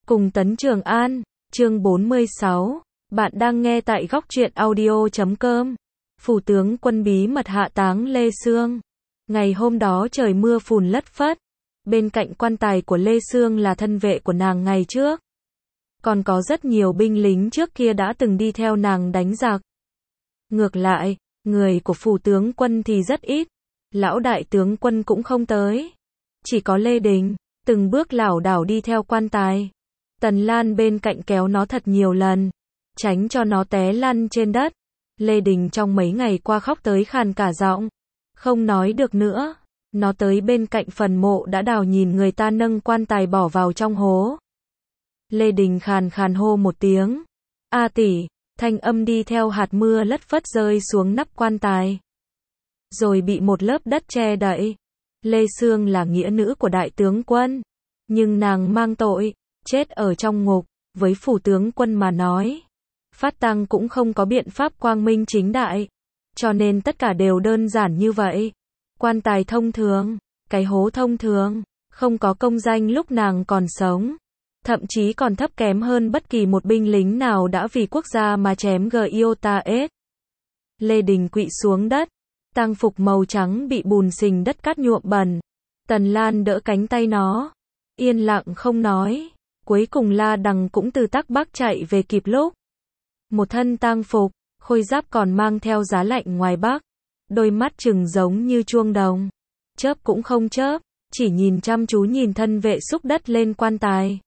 Cùng Tấn Trường An, chương 46. Bạn đang nghe tại góc truyện audio.com. Phủ tướng quân bí mật hạ táng Lê Sương. Ngày hôm đó trời mưa phùn lất phất. Bên cạnh quan tài của Lê Sương là thân vệ của nàng ngày trước. Còn có rất nhiều binh lính trước kia đã từng đi theo nàng đánh giặc. Ngược lại, người của phủ tướng quân thì rất ít. Lão đại tướng quân cũng không tới. Chỉ có Lê Đình, từng bước lảo đảo đi theo quan tài. Tần Lan bên cạnh kéo nó thật nhiều lần, tránh cho nó té lăn trên đất. Lê Đình trong mấy ngày qua khóc tới khàn cả giọng, không nói được nữa. Nó tới bên cạnh phần mộ đã đào nhìn người ta nâng quan tài bỏ vào trong hố. Lê Đình khàn khàn hô một tiếng, "A tỷ", thanh âm đi theo hạt mưa lất phất rơi xuống nắp quan tài. Rồi bị một lớp đất che đậy. Lê Sương là nghĩa nữ của đại tướng quân, nhưng nàng mang tội, chết ở trong ngục. Với phủ tướng quân mà nói, phát tang cũng không có biện pháp quang minh chính đại, cho nên tất cả đều đơn giản như vậy. Quan tài thông thường, cái hố thông thường, không có công danh lúc nàng còn sống, thậm chí còn thấp kém hơn bất kỳ một binh lính nào đã vì quốc gia mà chém Giota-S. Lê Đình quỵ xuống đất, tang phục màu trắng bị bùn sình đất cát nhuộm bẩn. Tần Lan đỡ cánh tay nó, yên lặng không nói. Cuối cùng La Đằng cũng từ Tắc Bắc chạy về kịp lúc. Một thân tang phục, khôi giáp còn mang theo giá lạnh ngoài Bắc. Đôi mắt trừng giống như chuông đồng, chớp cũng không chớp, chỉ nhìn chăm chú nhìn thân vệ xúc đất lên quan tài.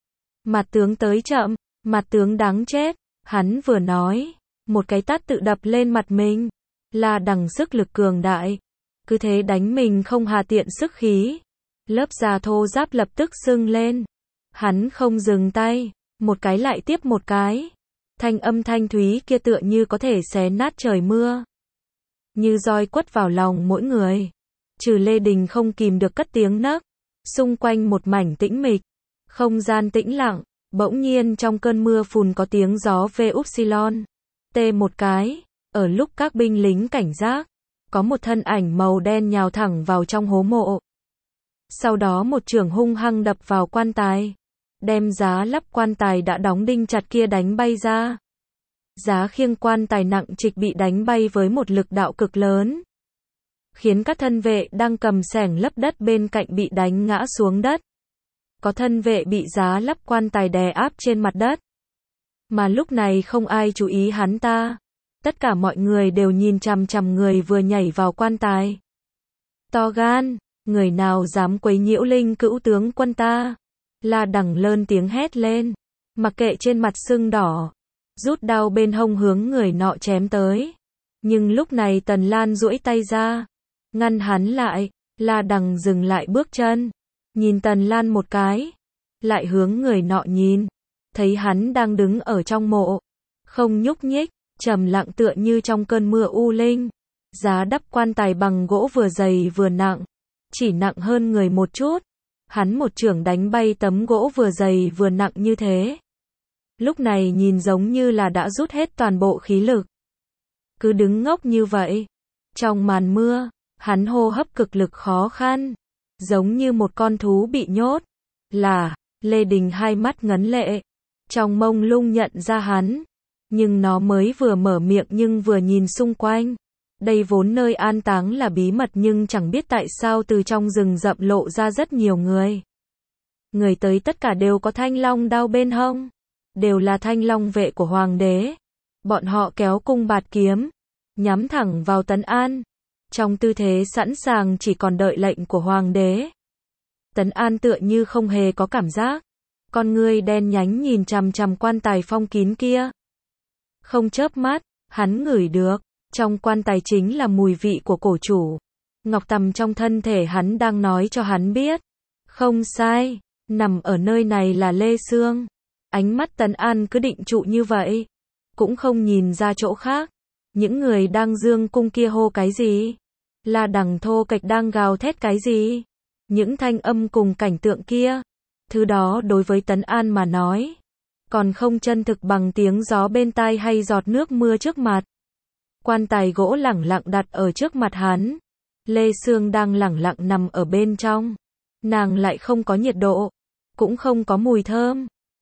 Mặt tướng tới chậm, mặt tướng đáng chết, hắn vừa nói, một cái tát tự đập lên mặt mình. La Đằng sức lực cường đại, cứ thế đánh mình không hà tiện sức khí. Lớp da thô giáp lập tức sưng lên. Hắn không dừng tay, một cái lại tiếp một cái. Thanh âm thanh thúy kia tựa như có thể xé nát trời mưa, như roi quất vào lòng mỗi người. Trừ Lê Đình không kìm được cất tiếng nấc. Xung quanh một mảnh tĩnh mịch, không gian tĩnh lặng. Bỗng nhiên trong cơn mưa phùn có tiếng gió VUpsilon T một cái. Ở lúc các binh lính cảnh giác, có một thân ảnh màu đen nhào thẳng vào trong hố mộ. Sau đó một chưởng hung hăng đập vào quan tài, đem giá lắp quan tài đã đóng đinh chặt kia đánh bay ra. Giá khiêng quan tài nặng trịch bị đánh bay với một lực đạo cực lớn, khiến các thân vệ đang cầm xẻng lấp đất bên cạnh bị đánh ngã xuống đất. Có thân vệ bị giá lắp quan tài đè áp trên mặt đất. Mà lúc này không ai chú ý hắn ta. Tất cả mọi người đều nhìn chằm chằm người vừa nhảy vào quan tài. To gan, người nào dám quấy nhiễu linh cữu tướng quân ta? La Đằng lớn tiếng hét lên, mặc kệ trên mặt sưng đỏ, rút đao bên hông hướng người nọ chém tới. Nhưng lúc này Tần Lan duỗi tay ra, ngăn hắn lại. La Đằng dừng lại bước chân, nhìn Tần Lan một cái, lại hướng người nọ nhìn, thấy hắn đang đứng ở trong mộ, không nhúc nhích, trầm lặng tựa như trong cơn mưa u linh. Giá đắp quan tài bằng gỗ vừa dày vừa nặng, chỉ nặng hơn người một chút. Hắn một chưởng đánh bay tấm gỗ vừa dày vừa nặng như thế. Lúc này nhìn giống như là đã rút hết toàn bộ khí lực. Cứ đứng ngốc như vậy. Trong màn mưa, hắn hô hấp cực lực khó khăn, giống như một con thú bị nhốt. Lê Đình hai mắt ngấn lệ, trong mông lung nhận ra hắn. Nhưng nó mới vừa mở miệng nhưng vừa nhìn xung quanh. Đây vốn nơi an táng là bí mật nhưng chẳng biết tại sao từ trong rừng rậm lộ ra rất nhiều người. Người tới tất cả đều có thanh long đao bên hông. Đều là thanh long vệ của hoàng đế. Bọn họ kéo cung bạt kiếm, nhắm thẳng vào Tấn An. Trong tư thế sẵn sàng chỉ còn đợi lệnh của hoàng đế. Tấn An tựa như không hề có cảm giác. Con ngươi đen nhánh nhìn chằm chằm quan tài phong kín kia. Không chớp mắt, hắn ngửi được. Trong quan tài chính là mùi vị của cổ chủ. Ngọc tầm trong thân thể hắn đang nói cho hắn biết. Không sai, nằm ở nơi này là Lê Sương. Ánh mắt Tấn An cứ định trụ như vậy, cũng không nhìn ra chỗ khác. Những người đang dương cung kia hô cái gì? La Đằng thô kệch đang gào thét cái gì? Những thanh âm cùng cảnh tượng kia, thứ đó đối với Tấn An mà nói, còn không chân thực bằng tiếng gió bên tai hay giọt nước mưa trước mặt. Quan tài gỗ lẳng lặng đặt ở trước mặt hắn. Lê Sương đang lẳng lặng nằm ở bên trong. Nàng lại không có nhiệt độ, cũng không có mùi thơm.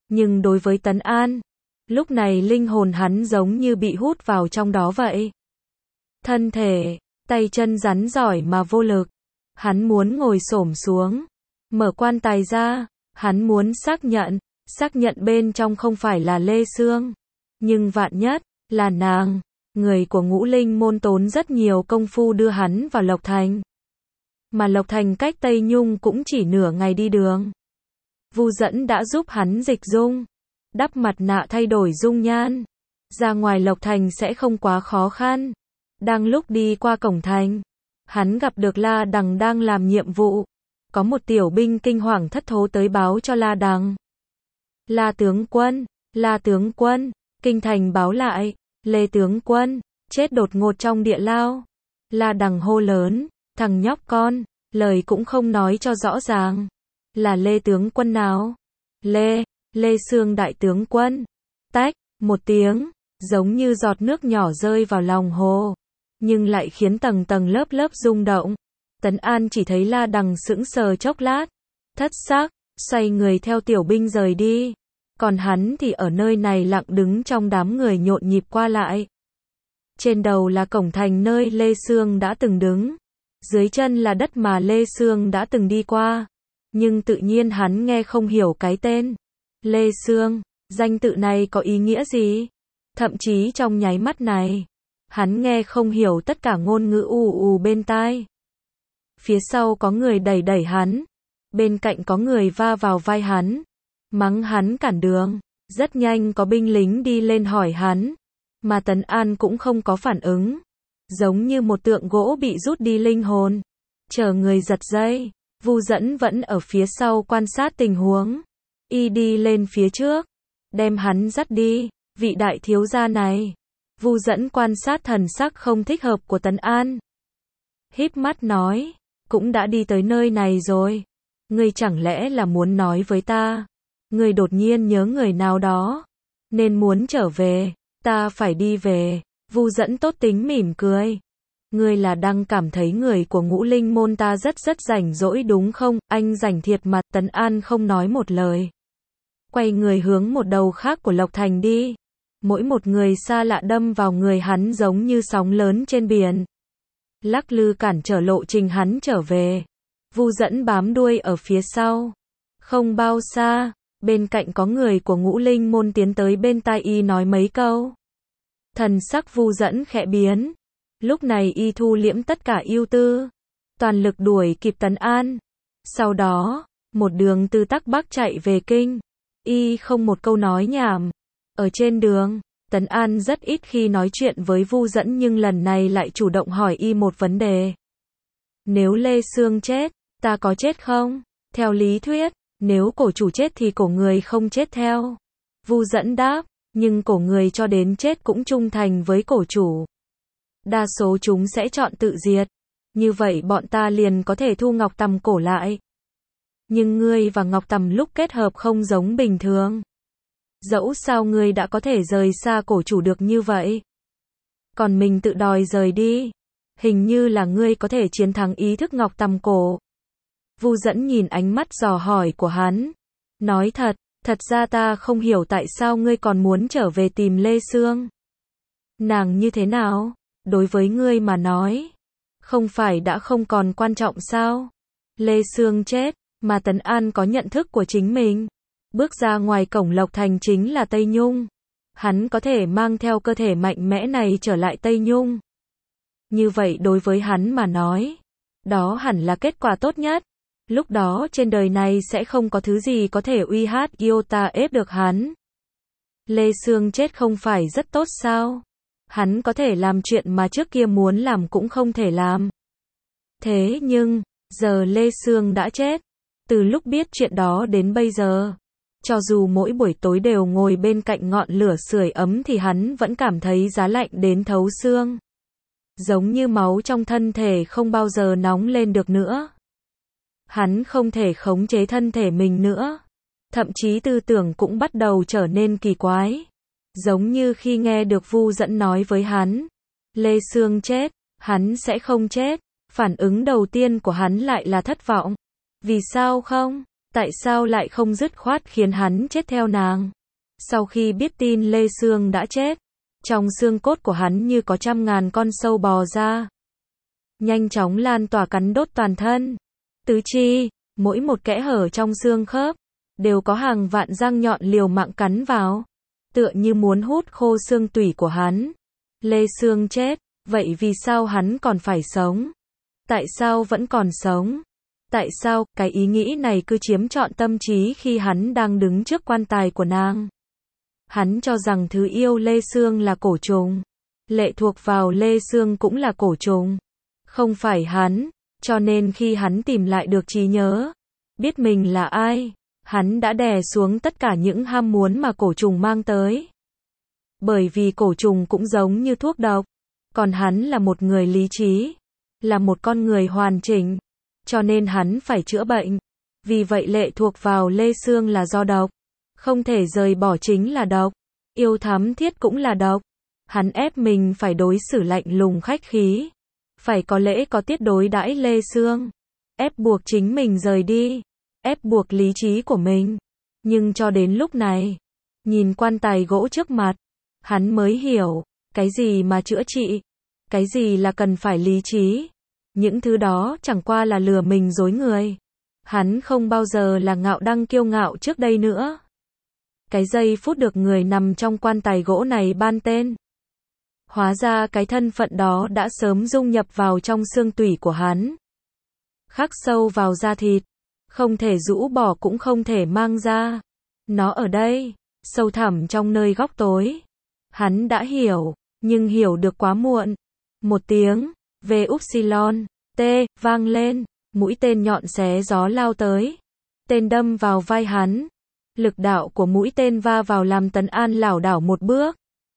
Nhưng đối với Tấn An, lúc này linh hồn hắn giống như bị hút vào trong đó vậy. Thân thể, tay chân rắn giỏi mà vô lực. Hắn muốn ngồi xổm xuống, mở quan tài ra, hắn muốn xác nhận bên trong không phải là Lê Sương, nhưng vạn nhất là nàng. Người của Ngũ Linh môn tốn rất nhiều công phu đưa hắn vào Lộc Thành. Mà Lộc Thành cách Tây Nhung cũng chỉ nửa ngày đi đường. Vu Dẫn đã giúp hắn dịch dung, đắp mặt nạ thay đổi dung nhan. Ra ngoài Lộc Thành sẽ không quá khó khăn. Đang lúc đi qua cổng thành, hắn gặp được La Đằng đang làm nhiệm vụ. Có một tiểu binh kinh hoàng thất thố tới báo cho La Đằng. La tướng quân, kinh thành báo lại, Lê tướng quân, chết đột ngột trong địa lao. La Đằng hô lớn, thằng nhóc con, lời cũng không nói cho rõ ràng. Là Lê tướng quân nào? Lê Sương đại tướng quân. Tách, một tiếng, giống như giọt nước nhỏ rơi vào lòng hồ, nhưng lại khiến tầng tầng lớp lớp rung động. Tấn An chỉ thấy La Đằng sững sờ chốc lát, thất sắc, xoay người theo tiểu binh rời đi. Còn hắn thì ở nơi này lặng đứng trong đám người nhộn nhịp qua lại. Trên đầu là cổng thành nơi Lê Sương đã từng đứng. Dưới chân là đất mà Lê Sương đã từng đi qua. Nhưng tự nhiên hắn nghe không hiểu cái tên Lê Sương, danh tự này có ý nghĩa gì? Thậm chí trong nháy mắt này, hắn nghe không hiểu tất cả ngôn ngữ ù bên tai. Phía sau có người đẩy đẩy hắn, bên cạnh có người va vào vai hắn, mắng hắn cản đường. Rất nhanh có binh lính đi lên hỏi hắn, mà Tấn An cũng không có phản ứng, giống như một tượng gỗ bị rút đi linh hồn. Chờ người giật dây, Vu Dẫn vẫn ở phía sau quan sát tình huống. Y đi lên phía trước, đem hắn dắt đi. Vị đại thiếu gia này. Vu Dẫn quan sát thần sắc không thích hợp của Tấn An, híp mắt nói, cũng đã đi tới nơi này rồi, ngươi chẳng lẽ là muốn nói với ta, ngươi đột nhiên nhớ người nào đó, nên muốn trở về, ta phải đi về. Vu Dẫn tốt tính mỉm cười, ngươi là đang cảm thấy người của Ngũ Linh môn ta rất rảnh rỗi đúng không? Anh rảnh thiệt mà. Tấn An không nói một lời, quay người hướng một đầu khác của Lộc Thành đi. Mỗi một người xa lạ đâm vào người hắn giống như sóng lớn trên biển, lắc lư cản trở lộ trình hắn trở về. Vu Dẫn bám đuôi ở phía sau. Không bao xa, bên cạnh có người của Ngũ Linh môn tiến tới bên tai y nói mấy câu. Thần sắc Vu Dẫn khẽ biến. Lúc này y thu liễm tất cả ưu tư, toàn lực đuổi kịp Tấn An. Sau đó, một đường từ Tắc Bắc chạy về kinh. Y không một câu nói nhảm. Ở trên đường, Tấn An rất ít khi nói chuyện với Vu Dẫn, nhưng lần này lại chủ động hỏi y một vấn đề. Nếu Lê Sương chết, ta có chết không? Theo lý thuyết, nếu cổ chủ chết thì cổ người không chết theo. Vu Dẫn đáp, nhưng cổ người cho đến chết cũng trung thành với cổ chủ. Đa số chúng sẽ chọn tự diệt. Như vậy bọn ta liền có thể thu Ngọc Tầm cổ lại. Nhưng ngươi và Ngọc Tầm lúc kết hợp không giống bình thường. Dẫu sao ngươi đã có thể rời xa cổ chủ được như vậy, còn mình tự đòi rời đi, hình như là ngươi có thể chiến thắng ý thức Ngọc Tầm cổ. Vu Dẫn nhìn ánh mắt dò hỏi của hắn, nói thật ra ta không hiểu tại sao ngươi còn muốn trở về tìm Lê Sương. Nàng như thế nào, đối với ngươi mà nói, không phải đã không còn quan trọng sao? Lê Sương chết, mà Tấn An có nhận thức của chính mình. Bước ra ngoài cổng Lộc Thành chính là Tây Nhung. Hắn có thể mang theo cơ thể mạnh mẽ này trở lại Tây Nhung. Như vậy đối với hắn mà nói, đó hẳn là kết quả tốt nhất. Lúc đó trên đời này sẽ không có thứ gì có thể uy hát iota ép được hắn. Lê Sương chết không phải rất tốt sao? Hắn có thể làm chuyện mà trước kia muốn làm cũng không thể làm. Thế nhưng, giờ Lê Sương đã chết. Từ lúc biết chuyện đó đến bây giờ, cho dù mỗi buổi tối đều ngồi bên cạnh ngọn lửa sưởi ấm thì hắn vẫn cảm thấy giá lạnh đến thấu xương. Giống như máu trong thân thể không bao giờ nóng lên được nữa. Hắn không thể khống chế thân thể mình nữa. Thậm chí tư tưởng cũng bắt đầu trở nên kỳ quái. Giống như khi nghe được Vu Dẫn nói với hắn, Lê Sương chết, hắn sẽ không chết. Phản ứng đầu tiên của hắn lại là thất vọng. Vì sao không? Tại sao lại không dứt khoát khiến hắn chết theo nàng? Sau khi biết tin Lê Sương đã chết, trong xương cốt của hắn như có trăm ngàn con sâu bò ra, nhanh chóng lan tỏa cắn đốt toàn thân. Tứ chi, mỗi một kẽ hở trong xương khớp, đều có hàng vạn răng nhọn liều mạng cắn vào, tựa như muốn hút khô xương tủy của hắn. Lê Sương chết, vậy vì sao hắn còn phải sống? Tại sao vẫn còn sống? Tại sao, cái ý nghĩ này cứ chiếm trọn tâm trí khi hắn đang đứng trước quan tài của nàng. Hắn cho rằng thứ yêu Lê Sương là cổ trùng, lệ thuộc vào Lê Sương cũng là cổ trùng. Không phải hắn, cho nên khi hắn tìm lại được trí nhớ, biết mình là ai, hắn đã đè xuống tất cả những ham muốn mà cổ trùng mang tới. Bởi vì cổ trùng cũng giống như thuốc độc, còn hắn là một người lý trí, là một con người hoàn chỉnh, cho nên hắn phải chữa bệnh. Vì vậy lệ thuộc vào Lê Sương là do độc, không thể rời bỏ chính là độc, yêu thắm thiết cũng là độc. Hắn ép mình phải đối xử lạnh lùng khách khí, phải có lễ có tiết đối đãi Lê Sương, ép buộc chính mình rời đi, ép buộc lý trí của mình. Nhưng cho đến lúc này, nhìn quan tài gỗ trước mặt, hắn mới hiểu, cái gì mà chữa trị, cái gì là cần phải lý trí. Những thứ đó chẳng qua là lừa mình dối người. Hắn không bao giờ là ngạo đăng kiêu ngạo trước đây nữa. Cái giây phút được người nằm trong quan tài gỗ này ban tên, hóa ra cái thân phận đó đã sớm dung nhập vào trong xương tủy của hắn, khắc sâu vào da thịt, không thể rũ bỏ cũng không thể mang ra. Nó ở đây, sâu thẳm trong nơi góc tối. Hắn đã hiểu, nhưng hiểu được quá muộn. Một tiếng V upsilon T vang lên, mũi tên nhọn xé gió lao tới. Tên đâm vào vai hắn. Lực đạo của mũi tên va vào làm Tấn An lảo đảo một bước.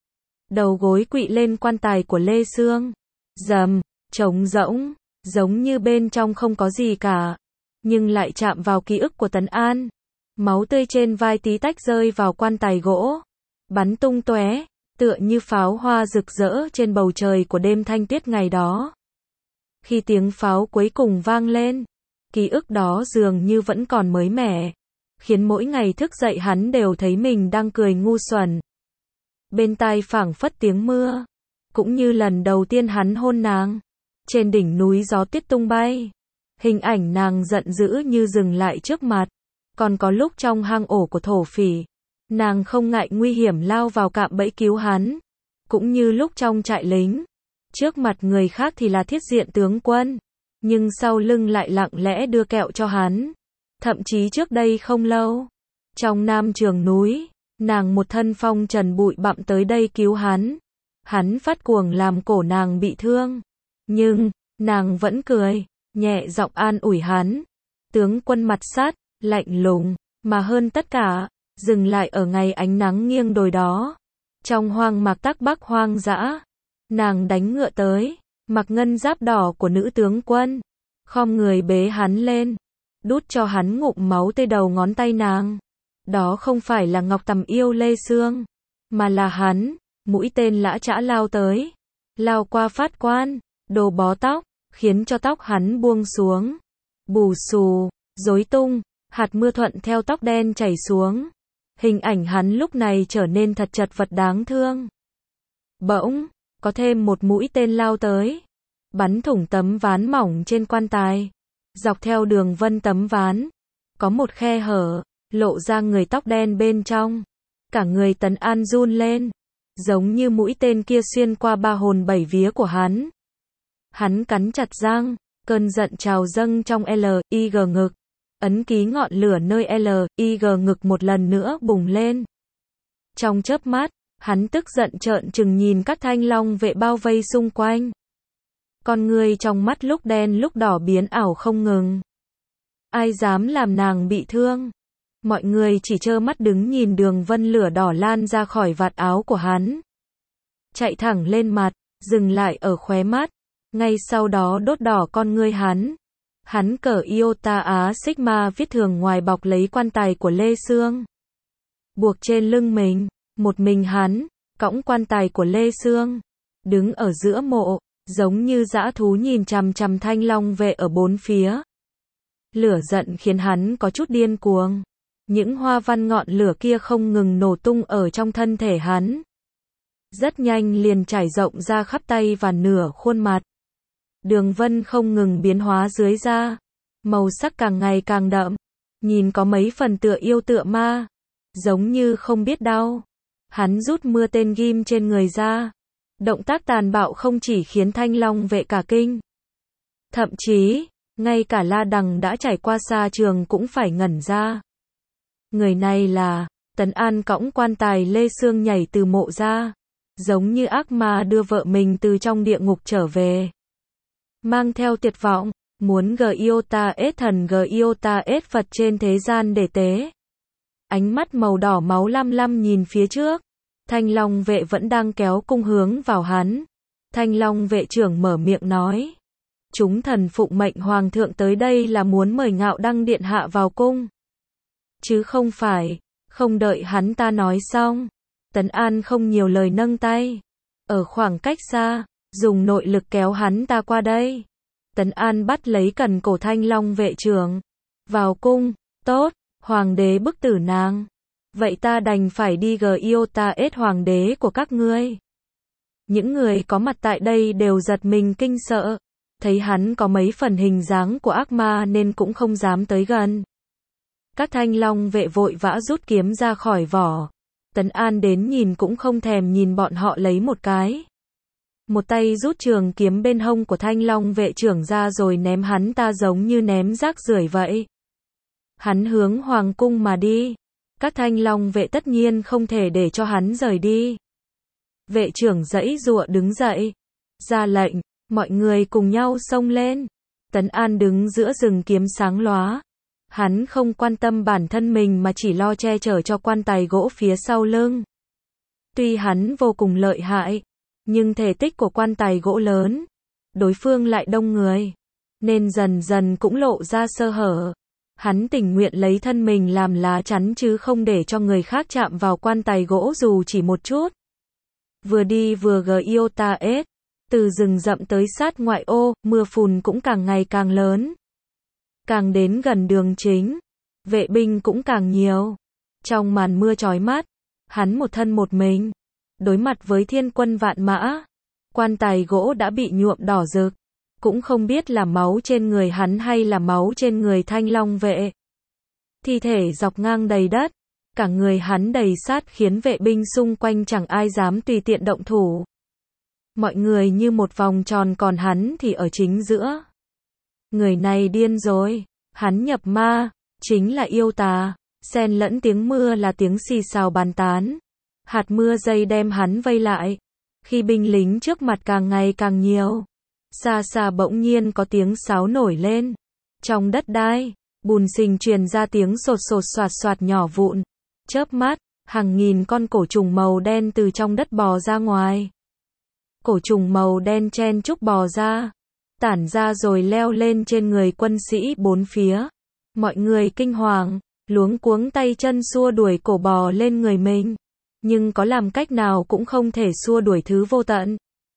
Đầu gối quỵ lên quan tài của Lê Sương. Rầm, trống rỗng, giống như bên trong không có gì cả, nhưng lại chạm vào ký ức của Tấn An. Máu tươi trên vai tí tách rơi vào quan tài gỗ, bắn tung tóe, tựa như pháo hoa rực rỡ trên bầu trời của đêm thanh tuyết ngày đó. Khi tiếng pháo cuối cùng vang lên, ký ức đó dường như vẫn còn mới mẻ, khiến mỗi ngày thức dậy hắn đều thấy mình đang cười ngu xuẩn. Bên tai phảng phất tiếng mưa, cũng như lần đầu tiên hắn hôn nàng. Trên đỉnh núi gió tuyết tung bay, hình ảnh nàng giận dữ như dừng lại trước mặt. Còn có lúc trong hang ổ của thổ phỉ, nàng không ngại nguy hiểm lao vào cạm bẫy cứu hắn. Cũng như lúc trong trại lính, trước mặt người khác thì là thiết diện tướng quân, nhưng sau lưng lại lặng lẽ đưa kẹo cho hắn. Thậm chí trước đây không lâu, trong Nam Trường núi, nàng một thân phong trần bụi bặm tới đây cứu hắn. Hắn phát cuồng làm cổ nàng bị thương, nhưng nàng vẫn cười, nhẹ giọng an ủi hắn. Tướng quân mặt sát, lạnh lùng, mà hơn tất cả, dừng lại ở ngày ánh nắng nghiêng đồi đó. Trong hoang mạc Tắc Bắc hoang dã, nàng đánh ngựa tới, mặc ngân giáp đỏ của nữ tướng quân, khom người bế hắn lên, đút cho hắn ngụm máu tươi đầu ngón tay nàng. Đó không phải là Ngọc Tầm yêu Lê Sương, mà là hắn. Mũi tên lã chã lao tới, lao qua phát quan, đồ bó tóc, khiến cho tóc hắn buông xuống, bù xù, rối tung, hạt mưa thuận theo tóc đen chảy xuống. Hình ảnh hắn lúc này trở nên thật chật vật đáng thương. Bỗng, có thêm một mũi tên lao tới, bắn thủng tấm ván mỏng trên quan tài. Dọc theo đường vân tấm ván, có một khe hở, lộ ra người tóc đen bên trong. Cả người Tấn An run lên, giống như mũi tên kia xuyên qua ba hồn bảy vía của hắn. Hắn cắn chặt răng, cơn giận trào dâng trong L.I.G ngực. Ấn ký ngọn lửa nơi L.I.G ngực một lần nữa bùng lên. Trong chớp mắt, hắn tức giận trợn trừng nhìn các thanh long vệ bao vây xung quanh. Con người trong mắt lúc đen lúc đỏ biến ảo không ngừng. Ai dám làm nàng bị thương? Mọi người chỉ trơ mắt đứng nhìn đường vân lửa đỏ lan ra khỏi vạt áo của hắn, chạy thẳng lên mặt, dừng lại ở khóe mắt, ngay sau đó đốt đỏ con ngươi hắn. Hắn cởi Iota Á Sigma viết thường ngoài bọc lấy quan tài của Lê Sương, buộc trên lưng mình. Một mình hắn cõng quan tài của Lê Sương, đứng ở giữa mộ, giống như dã thú nhìn chằm chằm thanh long vệ ở bốn phía. Lửa giận khiến hắn có chút điên cuồng. Những hoa văn ngọn lửa kia không ngừng nổ tung ở trong thân thể hắn. Rất nhanh liền trải rộng ra khắp tay và nửa khuôn mặt. Đường vân không ngừng biến hóa dưới da. Màu sắc càng ngày càng đậm. Nhìn có mấy phần tựa yêu tựa ma. Giống như không biết đau. Hắn rút mưa tên ghim trên người ra. Động tác tàn bạo không chỉ khiến Thanh Long vệ cả kinh. Thậm chí, ngay cả La Đằng đã trải qua xa trường cũng phải ngẩn ra. Người này là, Tấn An cõng quan tài Lê Sương nhảy từ mộ ra. Giống như ác ma đưa vợ mình từ trong địa ngục trở về. Mang theo tuyệt vọng, muốn Giota ết thần Giota ết Phật trên thế gian để tế. Ánh mắt màu đỏ máu lam lam nhìn phía trước. Thanh Long vệ vẫn đang kéo cung hướng vào hắn. Thanh Long vệ trưởng mở miệng nói. Chúng thần phụng mệnh hoàng thượng tới đây là muốn mời Ngạo Đăng điện hạ vào cung. Chứ không phải, không đợi hắn ta nói xong. Tấn An không nhiều lời nâng tay. Ở khoảng cách xa, dùng nội lực kéo hắn ta qua đây. Tấn An bắt lấy cần cổ Thanh Long vệ trưởng. Vào cung, tốt, hoàng đế bức tử nàng. Vậy ta đành phải đi Giota ết hoàng đế của các ngươi. Những người có mặt tại đây đều giật mình kinh sợ. Thấy hắn có mấy phần hình dáng của ác ma nên cũng không dám tới gần. Các Thanh Long vệ vội vã rút kiếm ra khỏi vỏ. Tấn An đến nhìn cũng không thèm nhìn bọn họ lấy một cái. Một tay rút trường kiếm bên hông của Thanh Long vệ trưởng ra rồi ném hắn ta giống như ném rác rưởi vậy. Hắn hướng hoàng cung mà đi. Các Thanh Long vệ tất nhiên không thể để cho hắn rời đi. Vệ trưởng giãy giụa đứng dậy. Ra lệnh, mọi người cùng nhau xông lên. Tấn An đứng giữa rừng kiếm sáng lóa. Hắn không quan tâm bản thân mình mà chỉ lo che chở cho quan tài gỗ phía sau lưng. Tuy hắn vô cùng lợi hại, nhưng thể tích của quan tài gỗ lớn, đối phương lại đông người, nên dần dần cũng lộ ra sơ hở. Hắn tình nguyện lấy thân mình làm lá chắn chứ không để cho người khác chạm vào quan tài gỗ dù chỉ một chút. Vừa đi vừa Giota ết, từ rừng rậm tới sát ngoại ô, mưa phùn cũng càng ngày càng lớn. Càng đến gần đường chính, vệ binh cũng càng nhiều. Trong màn mưa chói mắt, hắn một thân một mình, đối mặt với thiên quân vạn mã. Quan tài gỗ đã bị nhuộm đỏ rực, cũng không biết là máu trên người hắn hay là máu trên người Thanh Long vệ. Thi thể dọc ngang đầy đất, cả người hắn đầy sát khiến vệ binh xung quanh chẳng ai dám tùy tiện động thủ. Mọi người như một vòng tròn còn hắn thì ở chính giữa. Người này điên rồi, hắn nhập ma, chính là yêu tà, xen lẫn tiếng mưa là tiếng xì xào bàn tán. Hạt mưa dày đem hắn vây lại, khi binh lính trước mặt càng ngày càng nhiều. Xa xa bỗng nhiên có tiếng sáo nổi lên. Trong đất đai, bùn xình truyền ra tiếng sột sột soạt soạt nhỏ vụn. Chớp mắt, hàng nghìn con cổ trùng màu đen từ trong đất bò ra ngoài. Cổ trùng màu đen chen chúc bò ra, tản ra rồi leo lên trên người quân sĩ bốn phía. Mọi người kinh hoàng, luống cuống tay chân xua đuổi cổ bò lên người mình. Nhưng có làm cách nào cũng không thể xua đuổi thứ vô tận.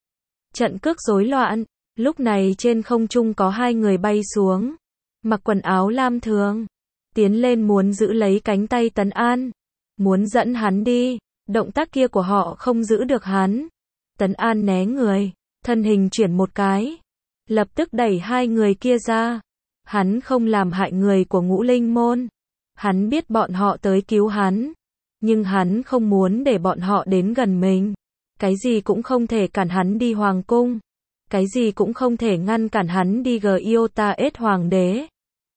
Trận cước rối loạn, lúc này trên không trung có hai người bay xuống. Mặc quần áo lam thường, tiến lên muốn giữ lấy cánh tay Tấn An. Muốn dẫn hắn đi, động tác kia của họ không giữ được hắn. Tấn An né người, thân hình chuyển một cái. Lập tức đẩy hai người kia ra. Hắn không làm hại người của Ngũ Linh môn. Hắn biết bọn họ tới cứu hắn. Nhưng hắn không muốn để bọn họ đến gần mình. Cái gì cũng không thể cản hắn đi hoàng cung. Cái gì cũng không thể ngăn cản hắn đi Giota ết hoàng đế.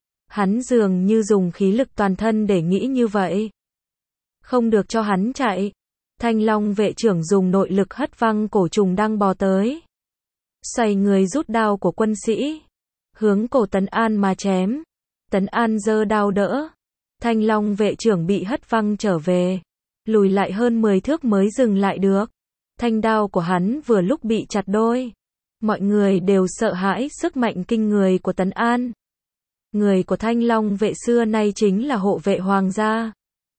Hắn dường như dùng khí lực toàn thân để nghĩ như vậy. Không được cho hắn chạy. Thanh Long vệ trưởng dùng nội lực hất văng cổ trùng đang bò tới. Xoay người rút đao của quân sĩ, hướng cổ Tấn An mà chém. Tấn An giơ đao đỡ. Thanh Long vệ trưởng bị hất văng trở về, lùi lại hơn 10 thước mới dừng lại được. Thanh đao của hắn vừa lúc bị chặt đôi. Mọi người đều sợ hãi sức mạnh kinh người của Tấn An. Người của Thanh Long vệ xưa nay chính là hộ vệ hoàng gia.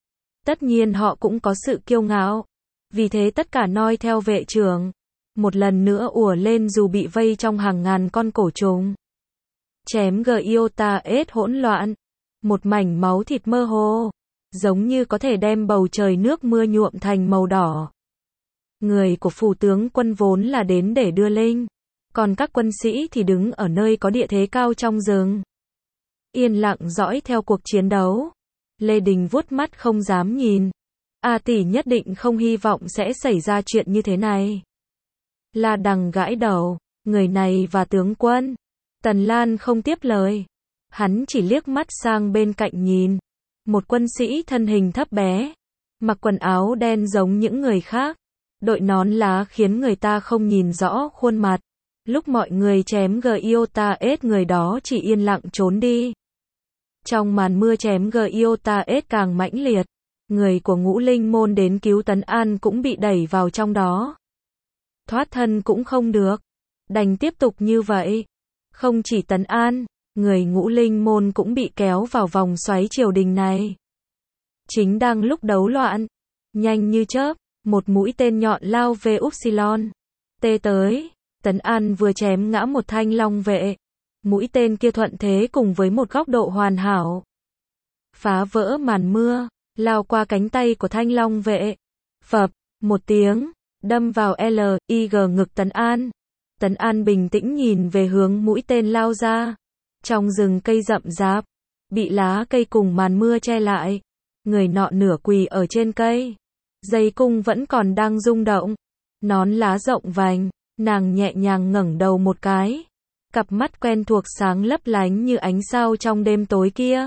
Tất nhiên họ cũng có sự kiêu ngạo. Vì thế tất cả noi theo vệ trưởng. Một lần nữa ùa lên dù bị vây trong hàng ngàn con cổ trùng. Chém Gyotaes hỗn loạn. Một mảnh máu thịt mơ hồ. Giống như có thể đem bầu trời nước mưa nhuộm thành màu đỏ. Người của phủ tướng quân vốn là đến để đưa linh. Còn các quân sĩ thì đứng ở nơi có địa thế cao trong rừng. Yên lặng dõi theo cuộc chiến đấu. Lê Đình vuốt mắt không dám nhìn. A tỷ nhất định không hy vọng sẽ xảy ra chuyện như thế này. La Đằng gãi đầu. Người này và tướng quân. Tần Lan không tiếp lời. Hắn chỉ liếc mắt sang bên cạnh nhìn. Một quân sĩ thân hình thấp bé. Mặc quần áo đen giống những người khác. Đội nón lá khiến người ta không nhìn rõ khuôn mặt. Lúc mọi người chém Gyotaes, người đó chỉ yên lặng trốn đi. Trong màn mưa chém Gyotaes càng mãnh liệt. Người của Ngũ Linh môn đến cứu Tấn An cũng bị đẩy vào trong đó. Thoát thân cũng không được. Đành tiếp tục như vậy. Không chỉ Tấn An, người Ngũ Linh môn cũng bị kéo vào vòng xoáy triều đình này. Chính đang lúc đấu loạn, nhanh như chớp, một mũi tên nhọn lao về Upsilon. Tê tới, Tấn An vừa chém ngã một thanh long vệ. Mũi tên kia thuận thế cùng với một góc độ hoàn hảo. Phá vỡ màn mưa, lao qua cánh tay của thanh long vệ. Phập, một tiếng, đâm vào LIG ngực Tấn An. Tấn An bình tĩnh nhìn về hướng mũi tên lao ra. Trong rừng cây rậm rạp, bị lá cây cùng màn mưa che lại. Người nọ nửa quỳ ở trên cây. Dây cung vẫn còn đang rung động. Nón lá rộng vành, nàng nhẹ nhàng ngẩng đầu một cái. Cặp mắt quen thuộc sáng lấp lánh như ánh sao trong đêm tối kia.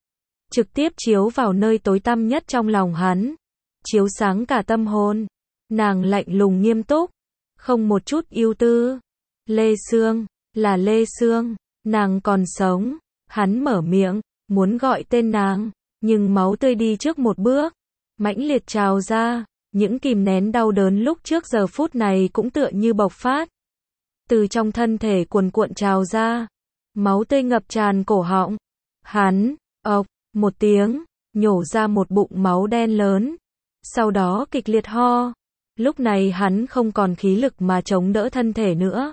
Trực tiếp chiếu vào nơi tối tăm nhất trong lòng hắn. Chiếu sáng cả tâm hồn. Nàng lạnh lùng nghiêm túc. Không một chút ưu tư. Lê Sương, là Lê Sương. Nàng còn sống. Hắn mở miệng, muốn gọi tên nàng. Nhưng máu tươi đi trước một bước. Mãnh liệt trào ra. Những kìm nén đau đớn lúc trước giờ phút này cũng tựa như bộc phát. Từ trong thân thể cuồn cuộn trào ra. Máu tươi ngập tràn cổ họng. Hắn, ộc, một tiếng, nhổ ra một bụng máu đen lớn. Sau đó kịch liệt ho. Lúc này hắn không còn khí lực mà chống đỡ thân thể nữa.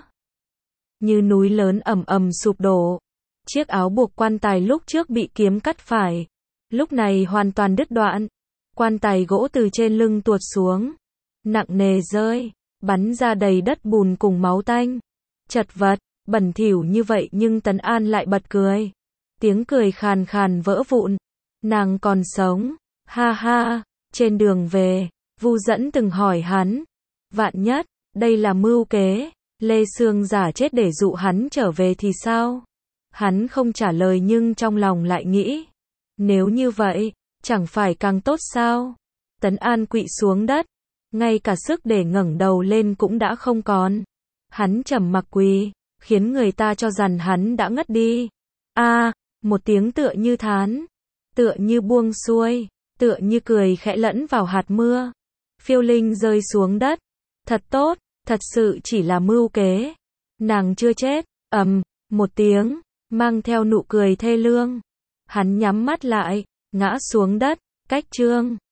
Như núi lớn ầm ầm sụp đổ. Chiếc áo buộc quan tài lúc trước bị kiếm cắt phải. Lúc này hoàn toàn đứt đoạn. Quan tài gỗ từ trên lưng tuột xuống. Nặng nề rơi. Bắn ra đầy đất bùn cùng máu tanh. Chật vật, bẩn thỉu như vậy nhưng Tấn An lại bật cười. Tiếng cười khàn khàn vỡ vụn. Nàng còn sống. Ha ha. Trên đường về, Vu Dẫn từng hỏi hắn. Vạn nhất, đây là mưu kế. Lê Sương giả chết để dụ hắn trở về thì sao? Hắn không trả lời nhưng trong lòng lại nghĩ. Nếu như vậy, chẳng phải càng tốt sao? Tấn An quỵ xuống đất. Ngay cả sức để ngẩng đầu lên cũng đã không còn. Hắn trầm mặc quỳ, khiến người ta cho rằng hắn đã ngất đi. Một tiếng tựa như thán, tựa như buông xuôi, tựa như cười khẽ lẫn vào hạt mưa. Phiêu linh rơi xuống đất. Thật tốt, thật sự chỉ là mưu kế. Nàng chưa chết. Một tiếng, mang theo nụ cười thê lương. Hắn nhắm mắt lại, ngã xuống đất. Cách chương